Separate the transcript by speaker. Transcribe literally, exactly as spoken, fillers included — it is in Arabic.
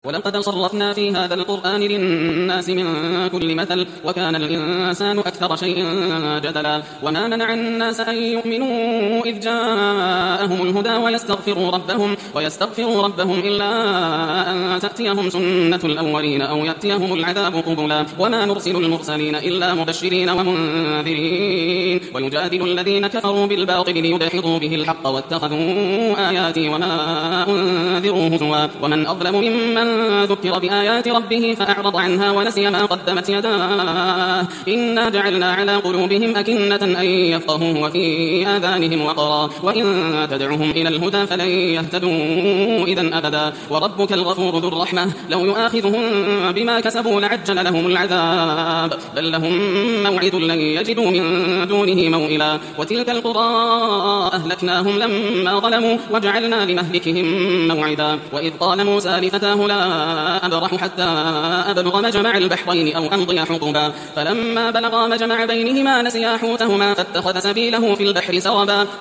Speaker 1: ولقد صرفنا في هذا القرآن للناس من كل مثل وكان الإنسان أكثر شيء جدلا وما منع الناس أن يؤمنوا إذ جاءهم الهدى ويستغفروا ربهم, ويستغفروا ربهم إلا أن تأتيهم سنة الأولين أو يأتيهم العذاب قبلا وما نرسل المرسلين إلا مبشرين ومنذرين ويجادل الذين كفروا بالباطل ليدحضوا به الحق واتخذوا آياتي وما أنذروا هزوا ومن أظلم ممن ذكر بآيات ربه فأعرض عنها ونسي ما قدمت يداه إنا جعلنا على قلوبهم أكنة أن يفقهوه وفي آذانهم وقرا وإن تدعهم إلى الهدى فلن يهتدوا إذا أبدا وربك الغفور ذو الرحمة لو يؤاخذهم بما كسبوا لعجل لهم العذاب بل لهم موعد لن يجدوا من دونه موئلا وتلك القرى أهلكناهم لما ظلموا وجعلنا لمهلكهم موعدا وإذ قال موسى لفتاه لا أبرح حتى أبلغ مجمع البحرين أو أمضي حقبا فلما بلغا مجمع بينهما نسيا حوتهما فاتخذ سبيله في البحر سربا